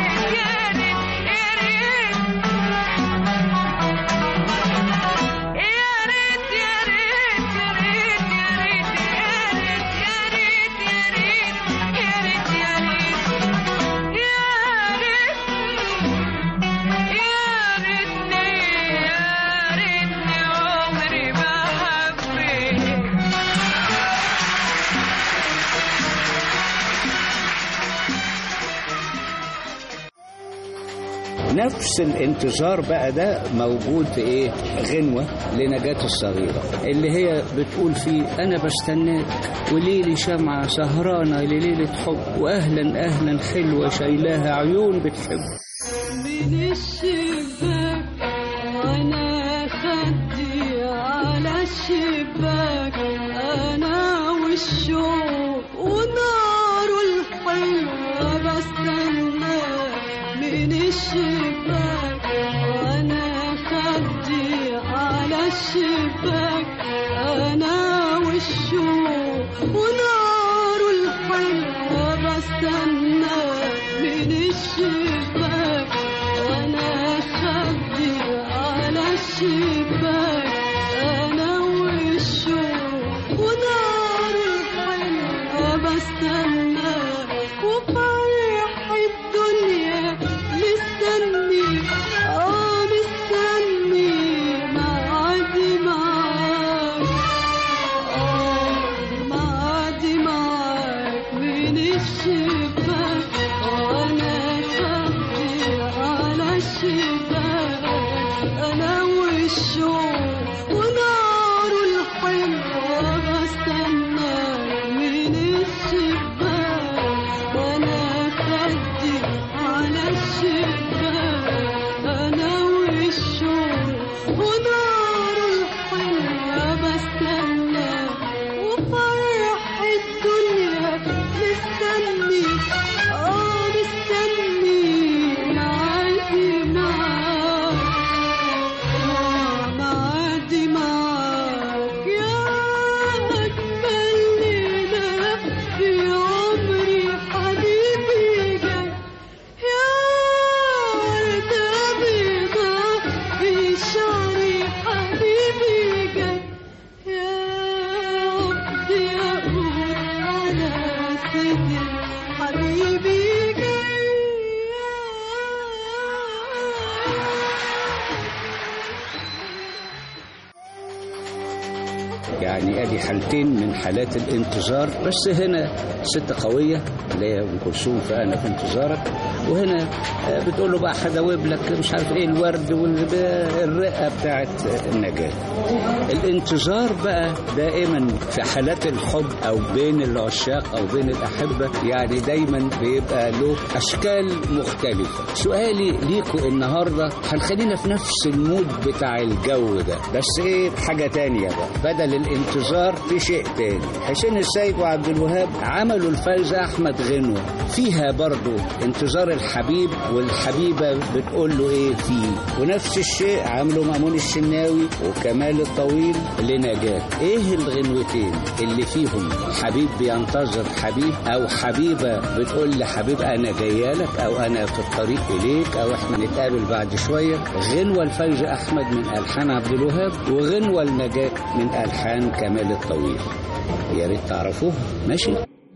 نفس الانتظار بقى ده موجود في ايه؟ غنوة لنجاة الصغيرة اللي هي بتقول فيه انا بستناك وليلي شمعة سهرانة لليلة حب واهلا اهلا حلوة شايلاها عيون بتحب. من الشباك وانا خدي على الشباك انا والشوق ونار الحلوة بستنى من الشباك وانا خدي على الشباك انا والشوق ونار الحلوة بستنى من الشباك وانا خدي على الشباك انا والشوق ونار الحلوة بستنى وفرح الدنيا مستني مستني معادي معاك معادي معاك من الشباك وانا خدي على حالتين من حالات الانتظار، بس هنا ست قوية اللي هي أم كلثوم فأنا في انتظارك، وهنا بتقول له بقى هدوب لك مش عارف ايه الورد والرقة بتاعت النجاة. الانتظار بقى دائما في حالات الحب أو بين العشاق أو بين الأحبة يعني دايما بيبقى له أشكال مختلفة. سؤالي ليكوا النهاردة هنخلينا في نفس المود بتاع الجو ده، بس ايه حاجة تانية بقى بدل الانتظار في شيء تاني. حسين السيد وعبد الوهاب عملوا الفايزة أحمد غنوة فيها برضو انتظار الحبيب والحبيبة بتقول له ايه فيه، ونفس الشيء عملوا مأمون الشناوي وكمال الطويل لنجاة. ايه الغنوتين اللي فيهم حبيب بينتظر حبيب او حبيبة بتقول لحبيب انا جايالك او انا في الطريق اليك او احنا نتقابل بعد شوية؟ غنوة الفايزة أحمد من ألحان عبد الوهاب، وغنوة النجاة من ألحان كمال الطويل. يا ريت تعرفوها. ماشي.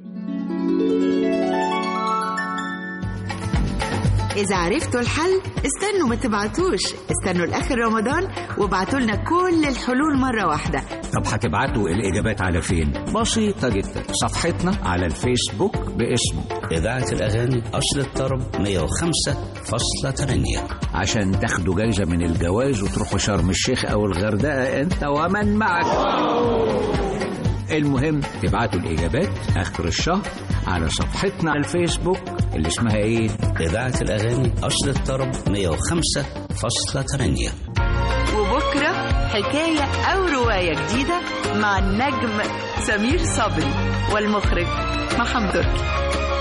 إذا عرفتوا الحل استنوا ما تبعتوش، استنوا لآخر رمضان وابعتوا لنا كل الحلول مرة واحدة. طب هتبعتوا الإجابات على فين؟ بسيطة جدا، صفحتنا على الفيسبوك باسم إذاعة الأغاني أصل الطرب 105.8 عشان تاخدوا جايزة من الجواز وتروحوا شرم الشيخ أو الغردقة أنت ومن معك. المهم تبعتوا الإجابات آخر الشهر على صفحتنا على الفيسبوك اللي اسمها ايه؟ إذاعة الأغاني أصل الطرب 105.8. وبكرة حكاية أو رواية جديدة مع النجم سمير صبري والمخرج محمد تركي.